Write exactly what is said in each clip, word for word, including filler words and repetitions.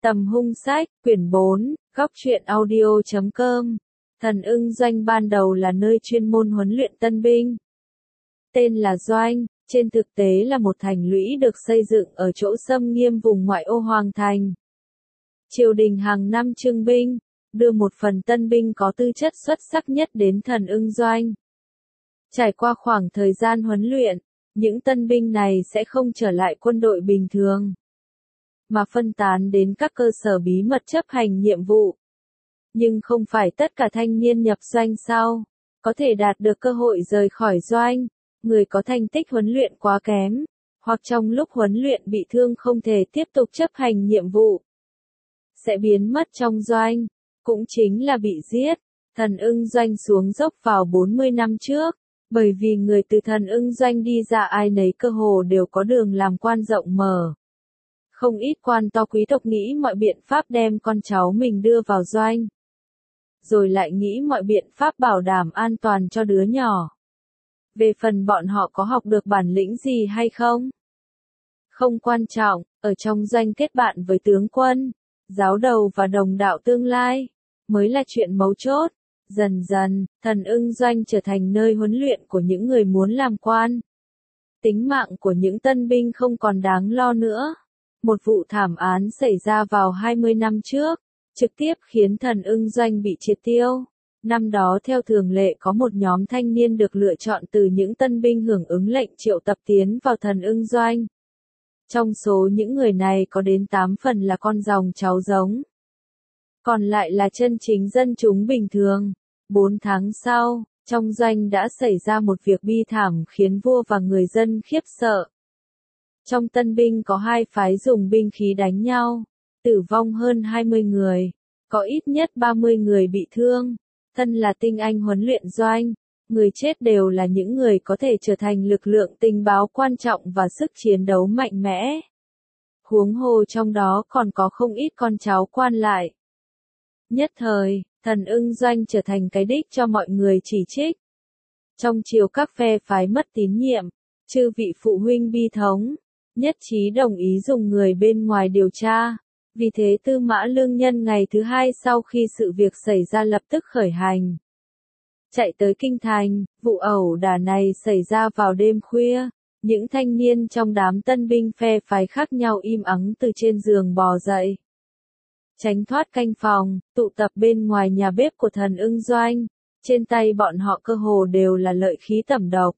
Tầm hung sách, quyển bốn, góc truyện audio chấm com. Thần ưng doanh ban đầu là nơi chuyên môn huấn luyện tân binh. Tên là doanh, trên thực tế là một thành lũy được xây dựng ở chỗ xâm nghiêm vùng ngoại ô Hoàng Thành. Triều đình hàng năm trưng binh, đưa một phần tân binh có tư chất xuất sắc nhất đến thần ưng doanh. Trải qua khoảng thời gian huấn luyện, những tân binh này sẽ không trở lại quân đội bình thường, mà phân tán đến các cơ sở bí mật chấp hành nhiệm vụ. Nhưng không phải tất cả thanh niên nhập doanh sau có thể đạt được cơ hội rời khỏi doanh. Người có thành tích huấn luyện quá kém, hoặc trong lúc huấn luyện bị thương không thể tiếp tục chấp hành nhiệm vụ, sẽ biến mất trong doanh, cũng chính là bị giết. Thần ưng doanh xuống dốc vào bốn mươi năm trước, bởi vì người từ thần ưng doanh đi ra ai nấy cơ hồ đều có đường làm quan rộng mở. Không ít quan to quý tộc nghĩ mọi biện pháp đem con cháu mình đưa vào doanh, rồi lại nghĩ mọi biện pháp bảo đảm an toàn cho đứa nhỏ. Về phần bọn họ có học được bản lĩnh gì hay không? Không quan trọng, ở trong doanh kết bạn với tướng quân, giáo đầu và đồng đạo tương lai, mới là chuyện mấu chốt. Dần dần, thần ưng doanh trở thành nơi huấn luyện của những người muốn làm quan. Tính mạng của những tân binh không còn đáng lo nữa. Một vụ thảm án xảy ra vào hai mươi năm trước, trực tiếp khiến thần ưng doanh bị triệt tiêu. Năm đó theo thường lệ có một nhóm thanh niên được lựa chọn từ những tân binh hưởng ứng lệnh triệu tập tiến vào thần ưng doanh. Trong số những người này có đến tám phần là con dòng cháu giống, còn lại là chân chính dân chúng bình thường. Bốn tháng sau, trong doanh đã xảy ra một việc bi thảm khiến vua và người dân khiếp sợ. Trong tân binh có hai phái dùng binh khí đánh nhau, tử vong hơn hai mươi người, có ít nhất ba mươi người bị thương. Thân là tinh anh huấn luyện doanh, người chết đều là những người có thể trở thành lực lượng tình báo quan trọng và sức chiến đấu mạnh mẽ. Huống hồ trong đó còn có không ít con cháu quan lại. Nhất thời, thần ưng doanh trở thành cái đích cho mọi người chỉ trích. Trong triều các phe phái mất tín nhiệm, chư vị phụ huynh bi thống, nhất trí đồng ý dùng người bên ngoài điều tra. Vì thế Tư Mã Lương Nhân ngày thứ hai sau khi sự việc xảy ra lập tức khởi hành, chạy tới kinh thành. Vụ ẩu đả này xảy ra vào đêm khuya. Những thanh niên trong đám tân binh phe phái khác nhau im ắng từ trên giường bò dậy, tránh thoát canh phòng, tụ tập bên ngoài nhà bếp của thần ưng doanh. Trên tay bọn họ cơ hồ đều là lợi khí tẩm độc.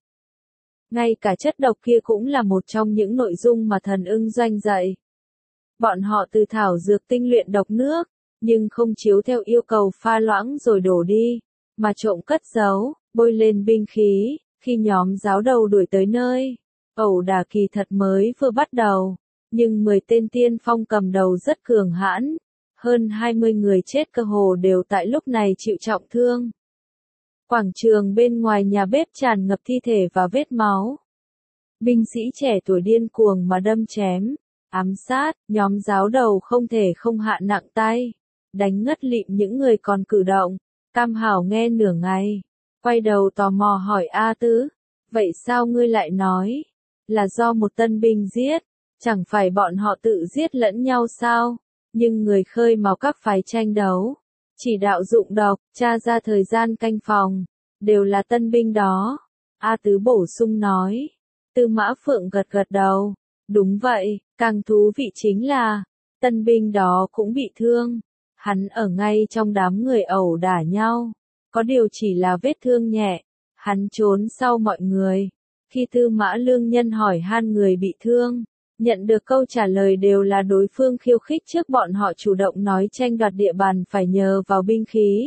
Ngay cả chất độc kia cũng là một trong những nội dung mà thần ưng doanh dạy. Bọn họ từ thảo dược tinh luyện độc nước, nhưng không chiếu theo yêu cầu pha loãng rồi đổ đi, mà trộm cất giấu, bôi lên binh khí. Khi nhóm giáo đầu đuổi tới nơi, ẩu đả kỳ thật mới vừa bắt đầu, nhưng mười tên tiên phong cầm đầu rất cường hãn. Hơn hai mươi người chết cơ hồ đều tại lúc này chịu trọng thương. Quảng trường bên ngoài nhà bếp tràn ngập thi thể và vết máu. Binh sĩ trẻ tuổi điên cuồng mà đâm chém, ám sát. Nhóm giáo đầu không thể không hạ nặng tay, đánh ngất lịm những người còn cử động. Cam Hảo nghe nửa ngày, quay đầu tò mò hỏi A Tứ, vậy sao ngươi lại nói là do một tân binh giết? Chẳng phải bọn họ tự giết lẫn nhau sao? Nhưng người khơi mào các phái tranh đấu, chỉ đạo dụng độc, tra ra thời gian canh phòng, đều là tân binh đó. A Tứ bổ sung nói. Tư Mã Phượng gật gật đầu. Đúng vậy, càng thú vị chính là, tân binh đó cũng bị thương. Hắn ở ngay trong đám người ẩu đả nhau. Có điều chỉ là vết thương nhẹ. Hắn trốn sau mọi người. Khi Tư Mã Lương Nhân hỏi han người bị thương, nhận được câu trả lời đều là đối phương khiêu khích trước bọn họ chủ động nói tranh đoạt địa bàn phải nhờ vào binh khí.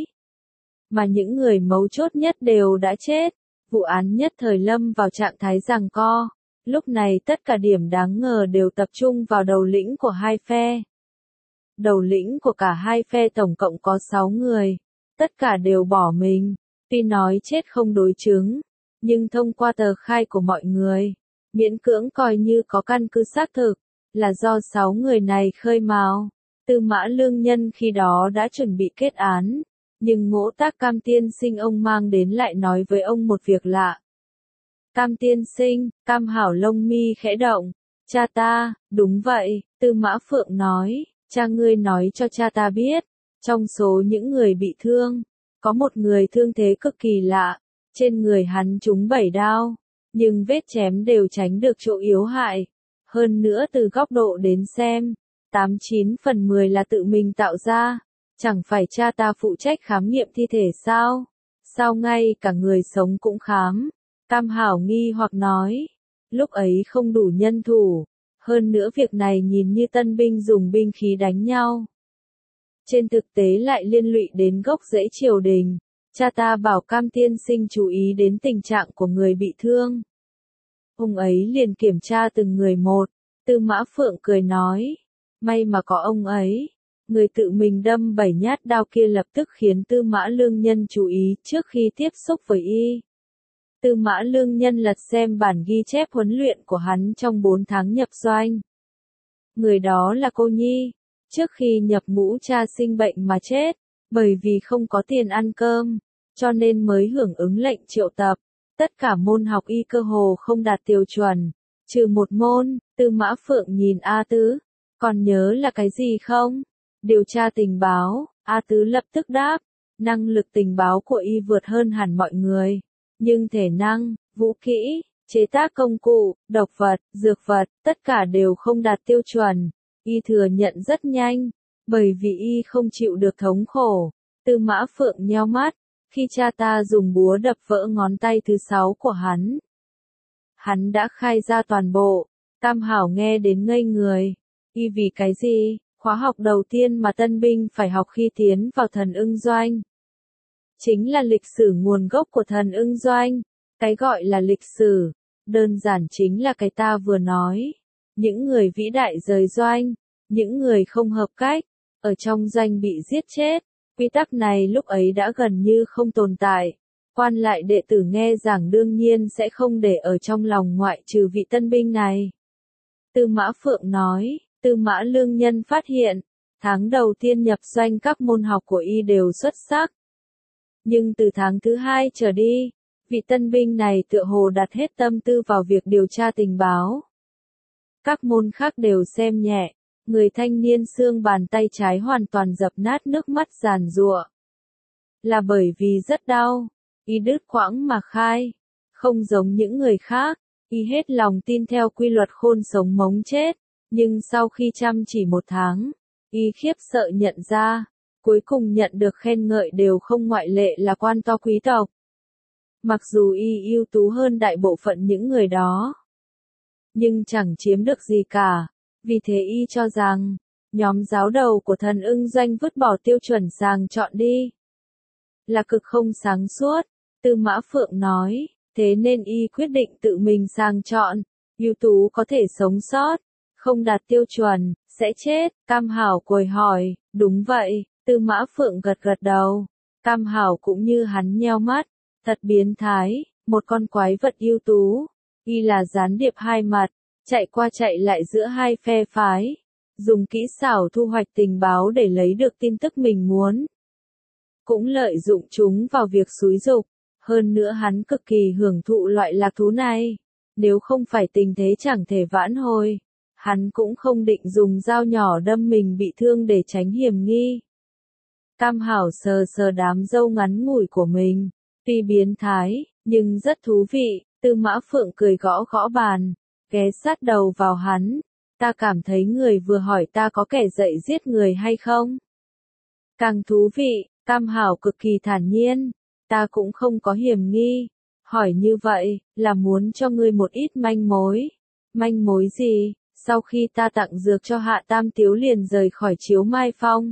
Mà những người mấu chốt nhất đều đã chết. Vụ án nhất thời lâm vào trạng thái giằng co. Lúc này tất cả điểm đáng ngờ đều tập trung vào đầu lĩnh của hai phe. Đầu lĩnh của cả hai phe tổng cộng có sáu người. Tất cả đều bỏ mình. Tuy nói chết không đối chứng, nhưng thông qua tờ khai của mọi người, miễn cưỡng coi như có căn cứ xác thực, là do sáu người này khơi mào. Tư Mã Lương Nhân khi đó đã chuẩn bị kết án, nhưng Ngỗ Tác Cam tiên sinh ông mang đến lại nói với ông một việc lạ. Cam tiên sinh, Cam Hảo lông mi khẽ động. Cha ta, đúng vậy, Tư Mã Phượng nói, cha ngươi nói cho cha ta biết, trong số những người bị thương, có một người thương thế cực kỳ lạ, trên người hắn trúng bảy đao, nhưng vết chém đều tránh được chỗ yếu hại. Hơn nữa từ góc độ đến xem, tám chín phần mười là tự mình tạo ra, chẳng phải cha ta phụ trách khám nghiệm thi thể sao? Sao ngay cả người sống cũng khám? Cam Hảo nghi hoặc nói, lúc ấy không đủ nhân thủ, hơn nữa việc này nhìn như tân binh dùng binh khí đánh nhau. Trên thực tế lại liên lụy đến gốc rễ triều đình, cha ta bảo Cam tiên sinh chú ý đến tình trạng của người bị thương. Ông ấy liền kiểm tra từng người một, Tư Mã Phượng cười nói, may mà có ông ấy. Người tự mình đâm bảy nhát đao kia lập tức khiến Tư Mã Lương Nhân chú ý trước khi tiếp xúc với y. Tư Mã Lương Nhân lật xem bản ghi chép huấn luyện của hắn trong bốn tháng nhập doanh. Người đó là cô Nhi, trước khi nhập ngũ cha sinh bệnh mà chết, bởi vì không có tiền ăn cơm, cho nên mới hưởng ứng lệnh triệu tập. Tất cả môn học y cơ hồ không đạt tiêu chuẩn, trừ một môn. Tư Mã Phượng nhìn A Tứ, còn nhớ là cái gì không? Điều tra tình báo. A Tứ lập tức đáp, năng lực tình báo của y vượt hơn hẳn mọi người, nhưng thể năng, vũ kỹ, chế tác công cụ, độc vật, dược vật, tất cả đều không đạt tiêu chuẩn. Y thừa nhận rất nhanh, bởi vì y không chịu được thống khổ. Tư Mã Phượng nheo mắt, khi cha ta dùng búa đập vỡ ngón tay thứ sáu của hắn. Hắn đã khai ra toàn bộ. Cam Hảo nghe đến ngây người. Y vì cái gì? Khóa học đầu tiên mà tân binh phải học khi tiến vào Thần Ưng Doanh chính là lịch sử nguồn gốc của Thần Ưng Doanh. Cái gọi là lịch sử, đơn giản chính là cái ta vừa nói. Những người vĩ đại rời doanh, những người không hợp cách, ở trong doanh bị giết chết. Quy tắc này lúc ấy đã gần như không tồn tại. Quan lại đệ tử nghe giảng đương nhiên sẽ không để ở trong lòng ngoại trừ vị tân binh này. Tư Mã Phượng nói, Tư Mã Lương Nhân phát hiện, tháng đầu tiên nhập doanh các môn học của y đều xuất sắc. Nhưng từ tháng thứ hai trở đi, vị tân binh này tựa hồ đặt hết tâm tư vào việc điều tra tình báo. Các môn khác đều xem nhẹ, người thanh niên xương bàn tay trái hoàn toàn dập nát, nước mắt giàn giụa. Là bởi vì rất đau, y đứt quãng mà khai, không giống những người khác, y hết lòng tin theo quy luật khôn sống mống chết. Nhưng sau khi chăm chỉ một tháng, y khiếp sợ nhận ra, cuối cùng nhận được khen ngợi đều không ngoại lệ là quan to quý tộc. Mặc dù y ưu tú hơn đại bộ phận những người đó, nhưng chẳng chiếm được gì cả. Vì thế y cho rằng, nhóm giáo đầu của Thần Ưng Doanh vứt bỏ tiêu chuẩn sàng chọn đi, là cực không sáng suốt. Tư Mã Phượng nói, thế nên y quyết định tự mình sàng chọn, ưu tú có thể sống sót, không đạt tiêu chuẩn, sẽ chết. Cam Hảo cười hỏi, đúng vậy. Tư Mã Phượng gật gật đầu. Cam Hảo cũng như hắn nheo mắt, thật biến thái, một con quái vật ưu tú, y là gián điệp hai mặt, chạy qua chạy lại giữa hai phe phái, dùng kỹ xảo thu hoạch tình báo để lấy được tin tức mình muốn, cũng lợi dụng chúng vào việc xúi giục. Hơn nữa hắn cực kỳ hưởng thụ loại lạc thú này, nếu không phải tình thế chẳng thể vãn hồi, hắn cũng không định dùng dao nhỏ đâm mình bị thương để tránh hiểm nghi. Cam Hảo sờ sờ đám râu ngắn ngủi của mình, tuy biến thái, nhưng rất thú vị. Tư Mã Phượng cười gõ gõ bàn, ghé sát đầu vào hắn. Ta cảm thấy người vừa hỏi ta có kẻ dậy giết người hay không. Càng thú vị. Cam Hảo cực kỳ thản nhiên. Ta cũng không có hiểm nghi. Hỏi như vậy, là muốn cho ngươi một ít manh mối. Manh mối gì? Sau khi ta tặng dược cho Hạ Tam Tiếu liền rời khỏi Chiếu Mai Phong.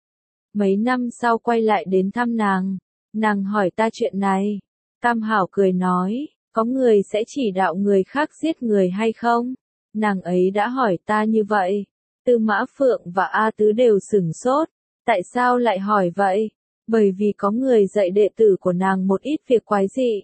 Mấy năm sau quay lại đến thăm nàng. Nàng hỏi ta chuyện này. Cam Hảo cười nói, có người sẽ chỉ đạo người khác giết người hay không? Nàng ấy đã hỏi ta như vậy. Tư Mã Phượng và A Tứ đều sửng sốt. Tại sao lại hỏi vậy? Bởi vì có người dạy đệ tử của nàng một ít việc quái dị.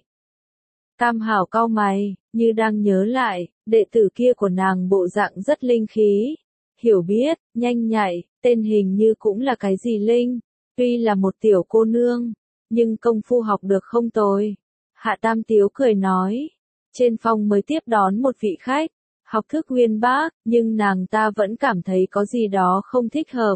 Cam Hảo cau mày, như đang nhớ lại, đệ tử kia của nàng bộ dạng rất linh khí, hiểu biết, nhanh nhạy, tên hình như cũng là cái gì linh, tuy là một tiểu cô nương, nhưng công phu học được không tồi. Hạ Tam Tiếu cười nói, trên phòng mới tiếp đón một vị khách, học thức uyên bác, nhưng nàng ta vẫn cảm thấy có gì đó không thích hợp.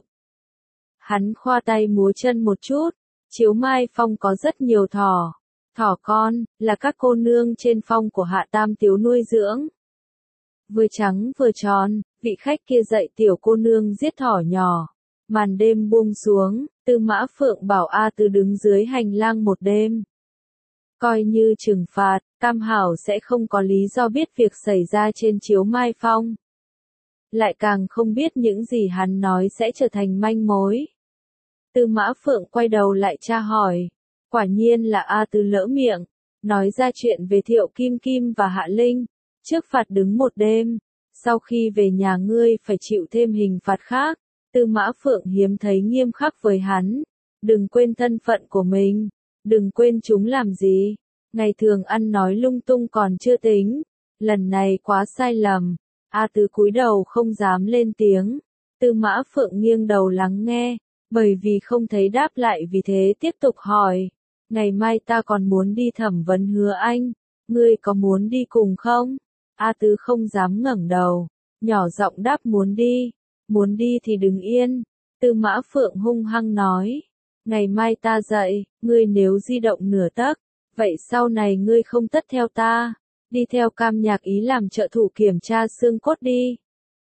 Hắn khoa tay múa chân một chút, Chiếu Mai Phong có rất nhiều thỏ. Thỏ con, là các cô nương trên phong của Hạ Tam Tiếu nuôi dưỡng. Vừa trắng vừa tròn, vị khách kia dạy tiểu cô nương giết thỏ nhỏ. Màn đêm buông xuống, Tư Mã Phượng bảo A Tứ đứng dưới hành lang một đêm. Coi như trừng phạt, Cam Hảo sẽ không có lý do biết việc xảy ra trên Chiếu Mai Phong. Lại càng không biết những gì hắn nói sẽ trở thành manh mối. Tư Mã Phượng quay đầu lại tra hỏi. Quả nhiên là A Tứ lỡ miệng, nói ra chuyện về Thiệu Kim Kim và Hạ Linh. Trước phạt đứng một đêm, sau khi về nhà ngươi phải chịu thêm hình phạt khác. Tư Mã Phượng hiếm thấy nghiêm khắc với hắn. Đừng quên thân phận của mình, đừng quên chúng làm gì. Ngày thường ăn nói lung tung còn chưa tính, lần này quá sai lầm. A Tứ cúi đầu không dám lên tiếng. Tư Mã Phượng nghiêng đầu lắng nghe, bởi vì không thấy đáp lại vì thế tiếp tục hỏi. Ngày mai ta còn muốn đi thẩm vấn Hứa Anh, ngươi có muốn đi cùng không? A Tứ không dám ngẩng đầu, nhỏ giọng đáp muốn đi, muốn đi thì đừng yên. Tư Mã Phượng hung hăng nói, ngày mai ta dậy, ngươi nếu di động nửa tấc, vậy sau này ngươi không tất theo ta, đi theo Cam Nhạc Ý làm trợ thủ kiểm tra xương cốt đi.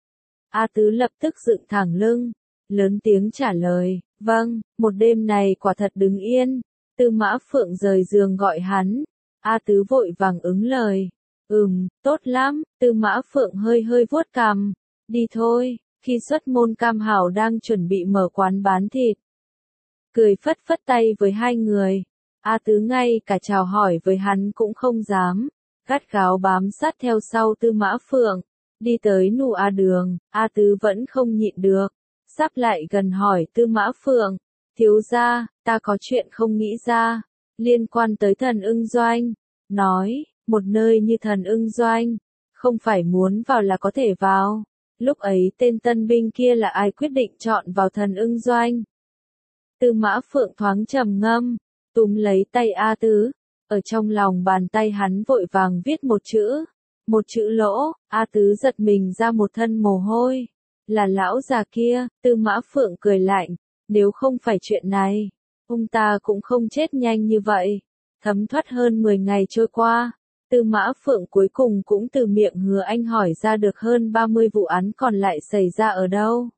A Tứ lập tức dựng thẳng lưng, lớn tiếng trả lời, vâng, một đêm này quả thật đứng yên. Tư Mã Phượng rời giường gọi hắn, A Tứ vội vàng ứng lời, ừm, tốt lắm. Tư Mã Phượng hơi hơi vuốt cằm, đi thôi. Khi xuất môn Cam Hảo đang chuẩn bị mở quán bán thịt, cười phất phất tay với hai người. A Tứ ngay cả chào hỏi với hắn cũng không dám, gắt gáo bám sát theo sau Tư Mã Phượng. Đi tới Nụ A Đường, A Tứ vẫn không nhịn được, sắp lại gần hỏi Tư Mã Phượng, thiếu gia, ta có chuyện không nghĩ ra, liên quan tới Thần Ưng Doanh. Nói, một nơi như Thần Ưng Doanh, không phải muốn vào là có thể vào. Lúc ấy tên tân binh kia là ai quyết định chọn vào Thần Ưng Doanh? Tư Mã Phượng thoáng trầm ngâm, túm lấy tay A Tứ, ở trong lòng bàn tay hắn vội vàng viết một chữ, một chữ lỗ. A Tứ giật mình ra một thân mồ hôi, là lão già kia. Tư Mã Phượng cười lạnh, nếu không phải chuyện này, ông ta cũng không chết nhanh như vậy. Thấm thoát hơn mười ngày trôi qua, Tư Mã Phượng cuối cùng cũng từ miệng Hứa Anh hỏi ra được hơn ba mươi vụ án còn lại xảy ra ở đâu.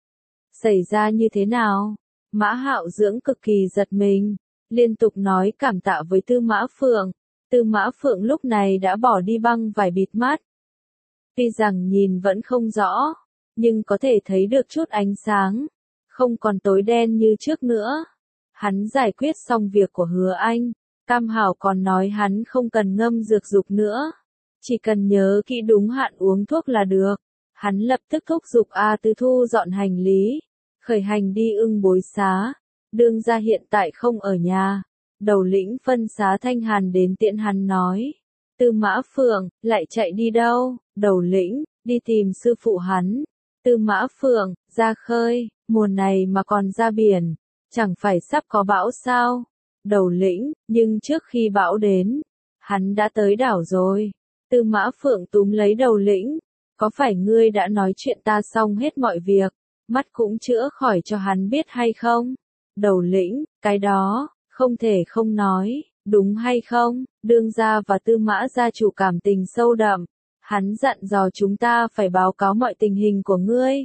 Xảy ra như thế nào? Mã Hạo Dưỡng cực kỳ giật mình, liên tục nói cảm tạ với Tư Mã Phượng. Tư Mã Phượng lúc này đã bỏ đi băng vải bịt mắt. Tuy rằng nhìn vẫn không rõ, nhưng có thể thấy được chút ánh sáng, không còn tối đen như trước nữa. Hắn giải quyết xong việc của Hứa Anh, Cam Hảo còn nói hắn không cần ngâm dược dục nữa, chỉ cần nhớ kỹ đúng hạn uống thuốc là được. Hắn lập tức thúc giục A Tứ thu dọn hành lý, khởi hành đi Ưng Bối Xá. Đương gia hiện tại không ở nhà, đầu lĩnh phân xá Thanh Hàn đến tiễn hắn nói. Tư Mã Phượng, lại chạy đi đâu? Đầu lĩnh, đi tìm sư phụ hắn. Tư Mã Phượng, ra khơi, mùa này mà còn ra biển, chẳng phải sắp có bão sao? Đầu lĩnh, nhưng trước khi bão đến, hắn đã tới đảo rồi. Tư Mã Phượng túm lấy đầu lĩnh, có phải ngươi đã nói chuyện ta xong hết mọi việc, mắt cũng chữa khỏi cho hắn biết hay không? Đầu lĩnh, cái đó, không thể không nói, đúng hay không? Đương gia và Tư Mã gia chủ cảm tình sâu đậm, hắn dặn dò chúng ta phải báo cáo mọi tình hình của ngươi.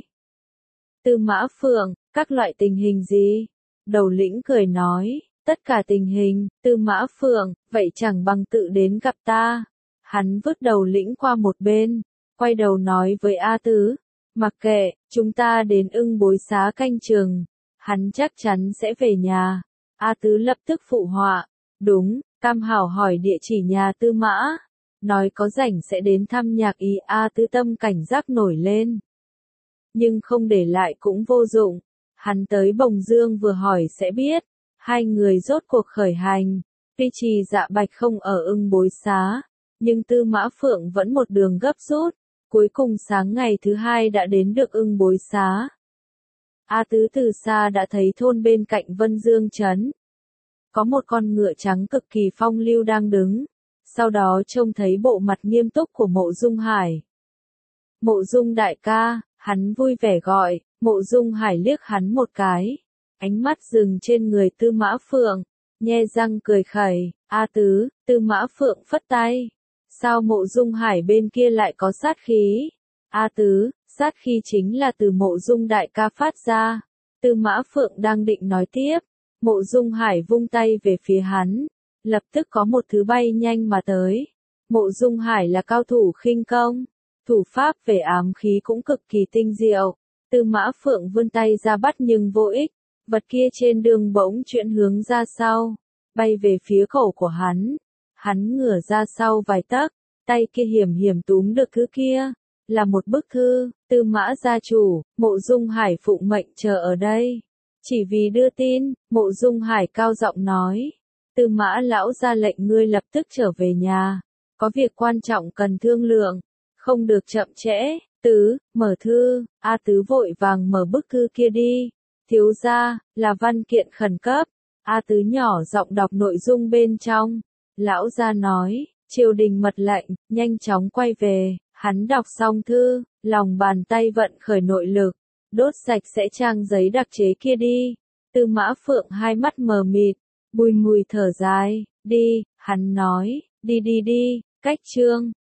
Tư Mã Phượng, các loại tình hình gì? Đầu lĩnh cười nói, tất cả tình hình. Tư Mã Phượng, vậy chẳng bằng tự đến gặp ta. Hắn vứt đầu lĩnh qua một bên, quay đầu nói với A Tứ, mặc kệ, chúng ta đến Ưng Bối Xá canh chừng, hắn chắc chắn sẽ về nhà. A Tứ lập tức phụ họa, đúng. Cam Hảo hỏi địa chỉ nhà Tư Mã, nói có rảnh sẽ đến thăm Nhạc Ý. A Tứ tâm cảnh giác nổi lên, nhưng không để lại cũng vô dụng. Hắn tới Bồng Dương vừa hỏi sẽ biết. Hai người rốt cuộc khởi hành. Tuy Trì Dạ Bạch không ở Ưng Bối Xá, nhưng Tư Mã Phượng vẫn một đường gấp rút. Cuối cùng sáng ngày thứ hai đã đến được Ưng Bối Xá. A Tứ từ xa đã thấy thôn bên cạnh Vân Dương trấn. Có một con ngựa trắng cực kỳ phong lưu đang đứng. Sau đó trông thấy bộ mặt nghiêm túc của Mộ Dung Hải. Mộ Dung đại ca, hắn vui vẻ gọi, Mộ Dung Hải liếc hắn một cái. Ánh mắt dừng trên người Tư Mã Phượng, nhe răng cười khẩy, A Tứ, Tư Mã Phượng phất tay. Sao Mộ Dung Hải bên kia lại có sát khí? A Tứ, sát khí chính là từ Mộ Dung đại ca phát ra. Tư Mã Phượng đang định nói tiếp, Mộ Dung Hải vung tay về phía hắn, lập tức có một thứ bay nhanh mà tới. Mộ Dung Hải là cao thủ khinh công, thủ pháp về ám khí cũng cực kỳ tinh diệu. Tư Mã Phượng vươn tay ra bắt nhưng vô ích, vật kia trên đường bỗng chuyển hướng ra sau, bay về phía cổ của hắn. Hắn ngửa ra sau vài tấc, tay kia hiểm hiểm túm được thứ kia, là một bức thư. Tư Mã gia chủ, Mộ Dung Hải phụng mệnh chờ ở đây, chỉ vì đưa tin. Mộ Dung Hải cao giọng nói, Tư Mã lão ra lệnh ngươi lập tức trở về nhà, có việc quan trọng cần thương lượng, không được chậm trễ. Tứ, mở thư. A Tứ vội vàng mở bức thư kia đi. Thiếu gia, là văn kiện khẩn cấp. A Tứ nhỏ giọng đọc nội dung bên trong. Lão gia nói, triều đình mật lệnh, nhanh chóng quay về. Hắn đọc xong thư, lòng bàn tay vận khởi nội lực, đốt sạch sẽ trang giấy đặc chế kia đi. Tư Mã Phượng hai mắt mờ mịt, bùi ngùi thở dài, đi, hắn nói, đi đi đi, cách chương.